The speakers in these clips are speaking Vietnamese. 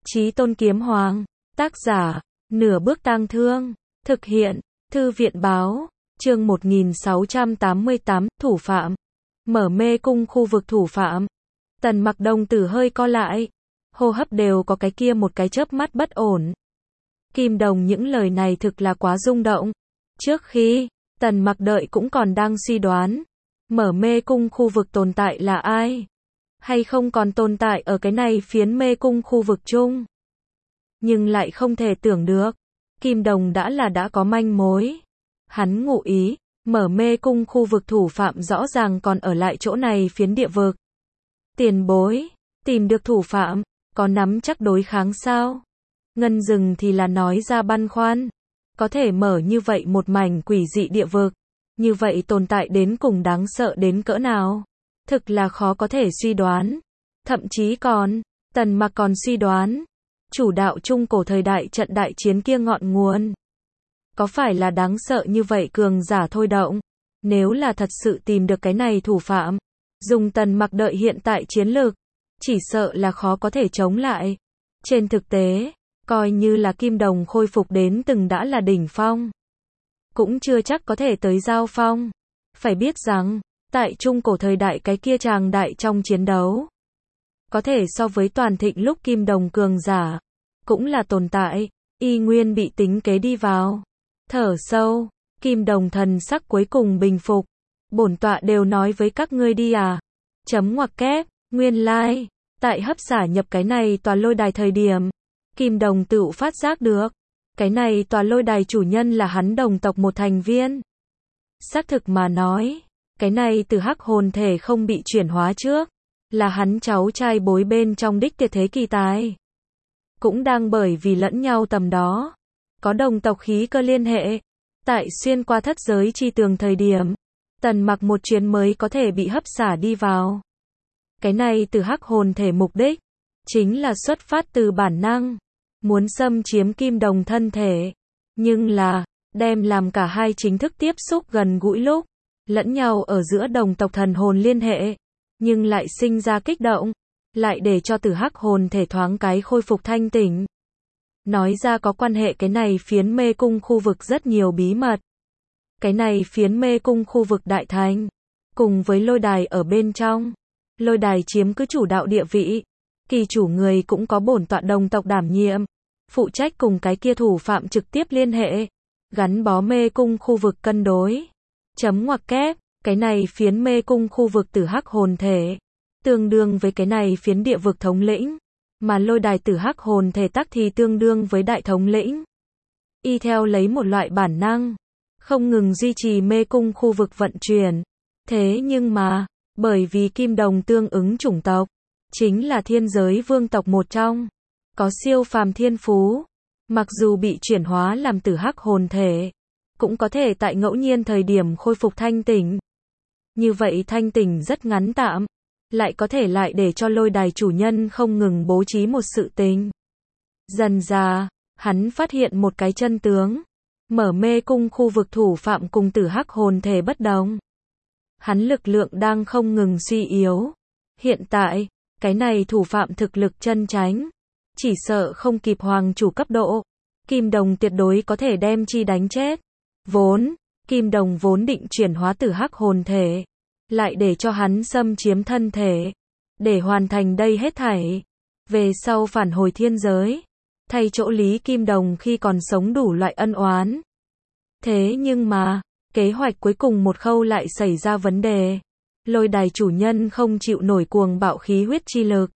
Chí Tôn Kiếm Hoàng, tác giả, Nửa Bước Tang Thương, thực hiện, Thư viện Báo, chương 1688, thủ phạm, mở mê cung khu vực thủ phạm. Tần Mặc đồng tử hơi co lại, hô hấp đều có cái kia một cái chớp mắt bất ổn. Kim Đồng những lời này thực là quá rung động. Trước khi, Tần Mặc đợi cũng còn đang suy đoán, mở mê cung khu vực tồn tại là ai? Hay không còn tồn tại ở cái này phiến mê cung khu vực chung? Nhưng lại không thể tưởng được, Kim Đồng đã có manh mối. Hắn ngụ ý, mở mê cung khu vực thủ phạm rõ ràng còn ở lại chỗ này phiến địa vực. Tiền bối, tìm được thủ phạm, có nắm chắc đối kháng sao? Ngân Dừng thì là nói ra băn khoăn. Có thể mở như vậy một mảnh quỷ dị địa vực, như vậy tồn tại đến cùng đáng sợ đến cỡ nào? Thực là khó có thể suy đoán. Thậm chí còn, Tần Mặc còn suy đoán, chủ đạo trung cổ thời đại trận đại chiến kia ngọn nguồn. Có phải là đáng sợ như vậy cường giả thôi động? Nếu là thật sự tìm được cái này thủ phạm, dùng Tần Mặc đợi hiện tại chiến lược, chỉ sợ là khó có thể chống lại. Trên thực tế, coi như là Kim Đồng khôi phục đến từng đã là đỉnh phong, cũng chưa chắc có thể tới giao phong. Phải biết rằng, tại trung cổ thời đại cái kia tràng đại trong chiến đấu, có thể so với toàn thịnh lúc Kim Đồng cường giả, cũng là tồn tại, y nguyên bị tính kế đi vào. Thở sâu, Kim Đồng thần sắc cuối cùng bình phục. Bổn tọa đều nói với các ngươi đi à. Chấm ngoặc kép, nguyên lai, tại hấp xả nhập cái này tòa lôi đài thời điểm, Kim Đồng tự phát giác được, cái này tòa lôi đài chủ nhân là hắn đồng tộc một thành viên. Xác thực mà nói, cái này từ hắc hồn thể không bị chuyển hóa trước, là hắn cháu trai bối bên trong đích tuyệt thế kỳ tài. Cũng đang bởi vì lẫn nhau tầm đó, có đồng tộc khí cơ liên hệ, tại xuyên qua thất giới chi tường thời điểm, Tần Mặc một chuyến mới có thể bị hấp xả đi vào. Cái này từ hắc hồn thể mục đích, chính là xuất phát từ bản năng, muốn xâm chiếm Kim Đồng thân thể, nhưng là, đem làm cả hai chính thức tiếp xúc gần gũi lúc, lẫn nhau ở giữa đồng tộc thần hồn liên hệ, nhưng lại sinh ra kích động, lại để cho từ hắc hồn thể thoáng cái khôi phục thanh tỉnh. Nói ra có quan hệ cái này phiến mê cung khu vực rất nhiều bí mật. Cái này phiến mê cung khu vực đại thành, cùng với lôi đài ở bên trong, lôi đài chiếm cứ chủ đạo địa vị, kỳ chủ người cũng có bổn tọa đồng tộc đảm nhiệm, phụ trách cùng cái kia thủ phạm trực tiếp liên hệ, gắn bó mê cung khu vực cân đối. Chấm ngoặc kép, cái này phiến mê cung khu vực tử hắc hồn thể, tương đương với cái này phiến địa vực thống lĩnh, mà lôi đài tử hắc hồn thể tắc thì tương đương với đại thống lĩnh. Y theo lấy một loại bản năng, không ngừng duy trì mê cung khu vực vận chuyển. Thế nhưng mà, bởi vì Kim Đồng tương ứng chủng tộc, chính là thiên giới vương tộc một trong, có siêu phàm thiên phú, mặc dù bị chuyển hóa làm tử hắc hồn thể, cũng có thể tại ngẫu nhiên thời điểm khôi phục thanh tỉnh. Như vậy thanh tỉnh rất ngắn tạm, lại có thể lại để cho lôi đài chủ nhân không ngừng bố trí một sự tình. Dần dà, hắn phát hiện một cái chân tướng, mở mê cung khu vực thủ phạm cùng tử hắc hồn thể bất đồng. Hắn lực lượng đang không ngừng suy yếu. Hiện tại, cái này thủ phạm thực lực chân chánh, chỉ sợ không kịp hoàng chủ cấp độ, Kim Đồng tuyệt đối có thể đem chi đánh chết. Vốn, Kim Đồng vốn định chuyển hóa tử hắc hồn thể, lại để cho hắn xâm chiếm thân thể, để hoàn thành đây hết thảy. Về sau phản hồi thiên giới, thay chỗ lý Kim Đồng khi còn sống đủ loại ân oán. Thế nhưng mà, kế hoạch cuối cùng một khâu lại xảy ra vấn đề. Lôi đài chủ nhân không chịu nổi cuồng bạo khí huyết chi lực,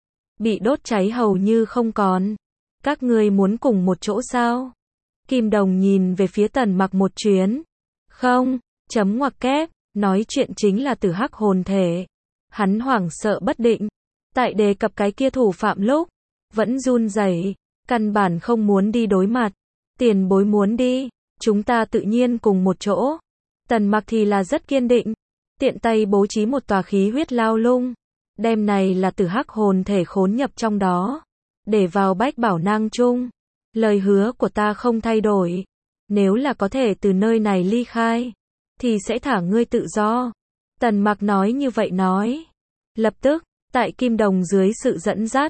bị đốt cháy hầu như không còn. Các ngươi muốn cùng một chỗ sao? Kim Đồng nhìn về phía Tần Mặc một chuyến. Không, chấm ngoặc kép, nói chuyện chính là tử hắc hồn thể. Hắn hoảng sợ bất định, tại đề cập cái kia thủ phạm lúc, vẫn run rẩy, căn bản không muốn đi đối mặt. Tiền bối muốn đi, chúng ta tự nhiên cùng một chỗ. Tần Mặc thì là rất kiên định, tiện tay bố trí một tòa khí huyết lao lung, đem này là tử hắc hồn thể khốn nhập trong đó, để vào bách bảo nang chung. Lời hứa của ta không thay đổi, nếu là có thể từ nơi này ly khai, thì sẽ thả ngươi tự do. Tần Mặc nói như vậy nói. Lập tức, tại Kim Đồng dưới sự dẫn dắt,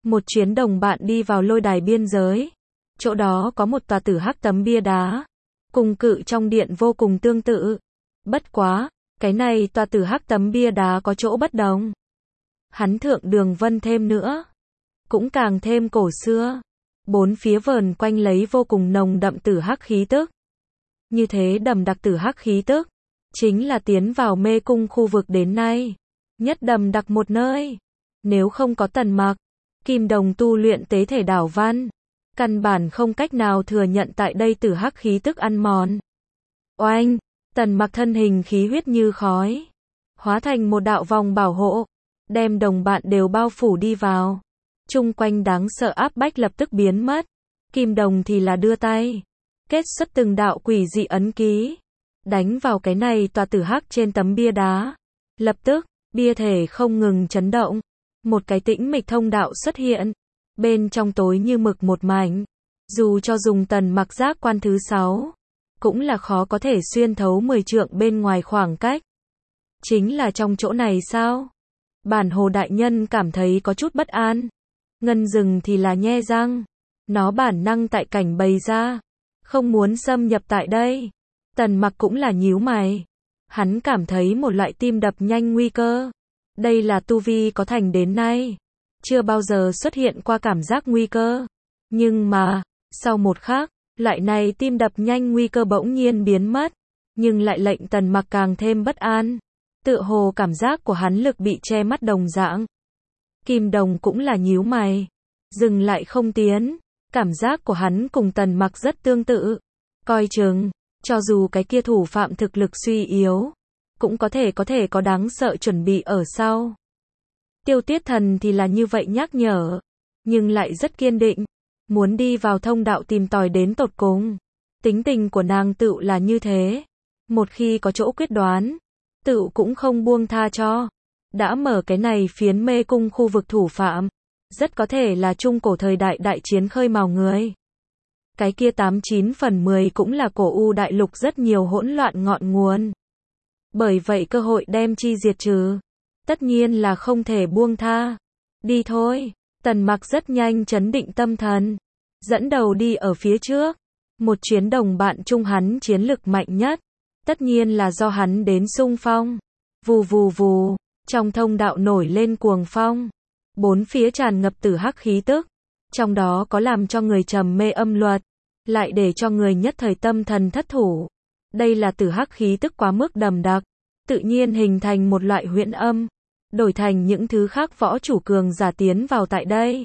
một chuyến đồng bạn đi vào lôi đài biên giới. Chỗ đó có một tòa tử hắc tấm bia đá, cùng cự trong điện vô cùng tương tự. Bất quá, cái này tòa tử hắc tấm bia đá có chỗ bất đồng. Hắn thượng đường vân thêm nữa, cũng càng thêm cổ xưa. Bốn phía vờn quanh lấy vô cùng nồng đậm tử hắc khí tức. Như thế đậm đặc tử hắc khí tức, chính là tiến vào mê cung khu vực đến nay nhất đậm đặc một nơi. Nếu không có Tần Mặc, Kim Đồng tu luyện tế thể đảo văn, căn bản không cách nào thừa nhận tại đây tử hắc khí tức ăn mòn. Oanh, Tần Mặc thân hình khí huyết như khói, hóa thành một đạo vòng bảo hộ, đem đồng bạn đều bao phủ đi vào. Chung quanh đáng sợ áp bách lập tức biến mất. Kim Đồng thì là đưa tay, kết xuất từng đạo quỷ dị ấn ký, đánh vào cái này tòa tử hắc trên tấm bia đá. Lập tức, bia thể không ngừng chấn động. Một cái tĩnh mịch thông đạo xuất hiện. Bên trong tối như mực một mảnh. Dù cho dùng Tần Mặc giác quan thứ 6, cũng là khó có thể xuyên thấu 10 trượng bên ngoài khoảng cách. Chính là trong chỗ này sao? Bản Hồ đại nhân cảm thấy có chút bất an. Ngân Rừng thì là nhe răng. Nó bản năng tại cảnh bày ra, không muốn xâm nhập tại đây. Tần Mặc cũng là nhíu mày. Hắn cảm thấy một loại tim đập nhanh nguy cơ. Đây là tu vi có thành đến nay chưa bao giờ xuất hiện qua cảm giác nguy cơ. Nhưng mà, sau một khắc, loại này tim đập nhanh nguy cơ bỗng nhiên biến mất, nhưng lại lệnh Tần Mặc càng thêm bất an. Tựa hồ cảm giác của hắn lực bị che mắt đồng dạng. Kim Đồng cũng là nhíu mày, dừng lại không tiến. Cảm giác của hắn cùng Tần Mặc rất tương tự. Coi chừng, cho dù cái kia thủ phạm thực lực suy yếu, cũng có thể có đáng sợ chuẩn bị ở sau. Tiêu Tiết Thần thì là như vậy nhắc nhở, nhưng lại rất kiên định, muốn đi vào thông đạo tìm tòi đến tột cùng. Tính tình của nàng tựu là như thế, một khi có chỗ quyết đoán, tựu cũng không buông tha cho. Đã mở cái này phiến mê cung khu vực thủ phạm, rất có thể là trung cổ thời đại đại chiến khơi mào người. Cái kia 89 phần 10 cũng là cổ u đại lục rất nhiều hỗn loạn ngọn nguồn. Bởi vậy cơ hội đem chi diệt trừ, tất nhiên là không thể buông tha. Đi thôi. Tần Mặc rất nhanh trấn định tâm thần, dẫn đầu đi ở phía trước. Một chuyến đồng bạn chung hắn chiến lực mạnh nhất, tất nhiên là do hắn đến xung phong. Vù vù vù, trong thông đạo nổi lên cuồng phong, bốn phía tràn ngập tử hắc khí tức, trong đó có làm cho người trầm mê âm luật, lại để cho người nhất thời tâm thần thất thủ. Đây là tử hắc khí tức quá mức đậm đặc, tự nhiên hình thành một loại huyễn âm, đổi thành những thứ khác võ chủ cường giả tiến vào tại đây.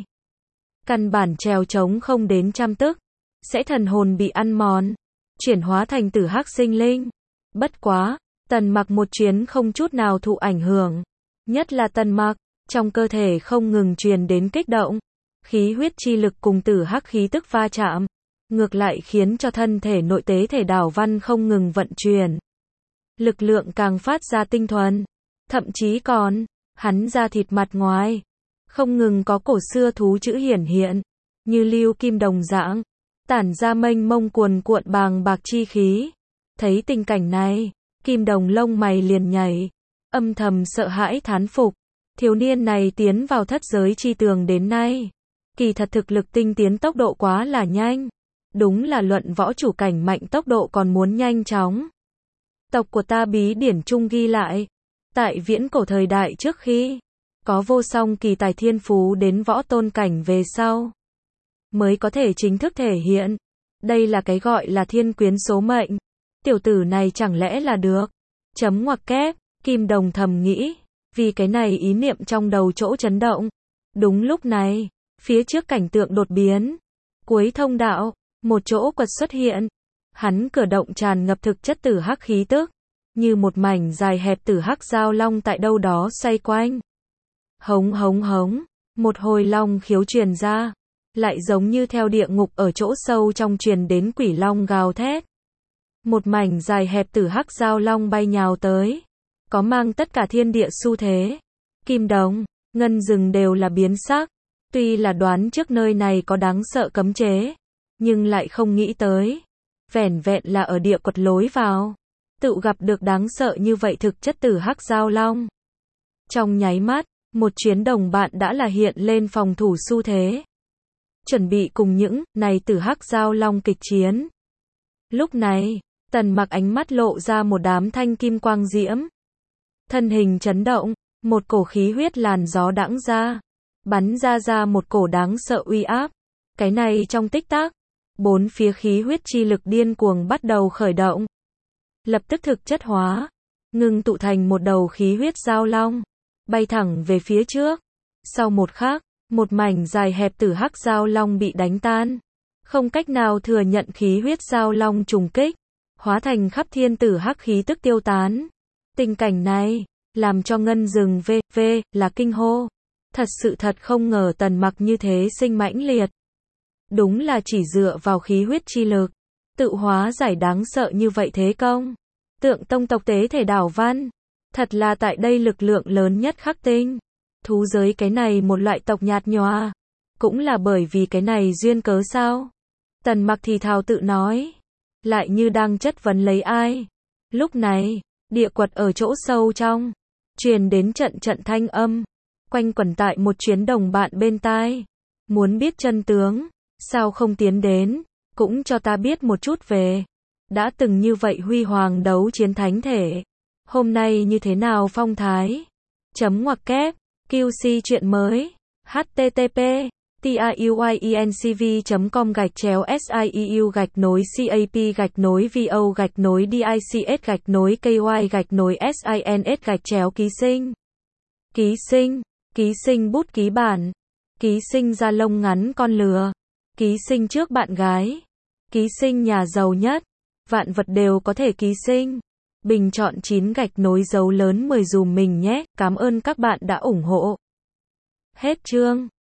Căn bản trèo trống không đến trăm tức, sẽ thần hồn bị ăn mòn, chuyển hóa thành tử hắc sinh linh. Bất quá, Tần Mặc một chuyến không chút nào thụ ảnh hưởng. Nhất là Tần Mặc, trong cơ thể không ngừng truyền đến kích động, khí huyết chi lực cùng tử hắc khí tức va chạm, ngược lại khiến cho thân thể nội tế thể đảo văn không ngừng vận chuyển. Lực lượng càng phát ra tinh thuần, thậm chí còn, hắn da thịt mặt ngoài, không ngừng có cổ xưa thú chữ hiển hiện, như lưu kim đồng dạng, tản ra mênh mông cuồn cuộn bàng bạc chi khí. Thấy tình cảnh này, Kim Đồng lông mày liền nhảy, âm thầm sợ hãi thán phục. Thiếu niên này tiến vào thất giới chi tường đến nay, kỳ thật thực lực tinh tiến tốc độ quá là nhanh. Đúng là luận võ chủ cảnh mạnh tốc độ còn muốn nhanh chóng. Tộc của ta bí điển trung ghi lại, tại viễn cổ thời đại trước khi có vô song kỳ tài thiên phú đến võ tôn cảnh về sau, mới có thể chính thức thể hiện. Đây là cái gọi là thiên quyến số mệnh. Tiểu tử này chẳng lẽ là được? Chấm ngoặc kép, Kim Đồng thầm nghĩ, vì cái này ý niệm trong đầu chỗ chấn động. Đúng lúc này, phía trước cảnh tượng đột biến. Cuối thông đạo, một chỗ quật xuất hiện. Hắn cử động tràn ngập thực chất tử hắc khí tức, như một mảnh dài hẹp tử hắc giao long tại đâu đó xoay quanh. Hống hống hống, một hồi long khiếu truyền ra, lại giống như theo địa ngục ở chỗ sâu trong truyền đến quỷ long gào thét. Một mảnh dài hẹp tử hắc giao long bay nhào tới, có mang tất cả thiên địa xu thế. Kim Đồng, Ngân Rừng đều là biến sắc, tuy là đoán trước nơi này có đáng sợ cấm chế, nhưng lại không nghĩ tới, vẻn vẹn là ở địa quật lối vào, tự gặp được đáng sợ như vậy thực chất tử hắc giao long. Trong nháy mắt, một chuyến đồng bạn đã là hiện lên phòng thủ xu thế. Chuẩn bị cùng những này tử hắc giao long kịch chiến. Lúc này, Tần Mặc ánh mắt lộ ra một đám thanh kim quang diễm. Thân hình chấn động, một cổ khí huyết làn gió đãng ra, bắn ra một cổ đáng sợ uy áp. Cái này trong tích tắc, bốn phía khí huyết chi lực điên cuồng bắt đầu khởi động. Lập tức thực chất hóa, ngưng tụ thành một đầu khí huyết giao long, bay thẳng về phía trước. Sau một khắc, một mảnh dài hẹp tử hắc giao long bị đánh tan, không cách nào thừa nhận khí huyết giao long trùng kích, hóa thành khắp thiên tử hắc khí tức tiêu tán. Tình cảnh này, làm cho Ngân Rừng VV là kinh hô. Thật không ngờ Tần Mặc như thế sinh mãnh liệt. Đúng là chỉ dựa vào khí huyết chi lực, tự hóa giải đáng sợ như vậy thế công. Tượng tông tộc tế thể đảo văn, thật là tại đây lực lượng lớn nhất khắc tinh. Thú giới cái này một loại tộc nhạt nhòa, cũng là bởi vì cái này duyên cớ sao? Tần Mặc thì thào tự nói, lại như đang chất vấn lấy ai. Lúc này, địa quật ở chỗ sâu trong, truyền đến trận thanh âm, quanh quẩn tại một chuyến đồng bạn bên tai. Muốn biết chân tướng, sao không tiến đến, cũng cho ta biết một chút về. Đã từng như vậy huy hoàng đấu chiến thánh thể, hôm nay như thế nào phong thái? Ngoặc kép, QC chuyện mới, http tiuyencv.com/siep-dics-ky-sins Ký sinh bút ký bản, ký sinh da lông ngắn con lừa, ký sinh trước bạn gái, ký sinh nhà giàu nhất, vạn vật đều có thể ký sinh. Bình chọn 9 gạch nối dấu lớn 10 dùm mình nhé, cảm ơn các bạn đã ủng hộ. Hết chương.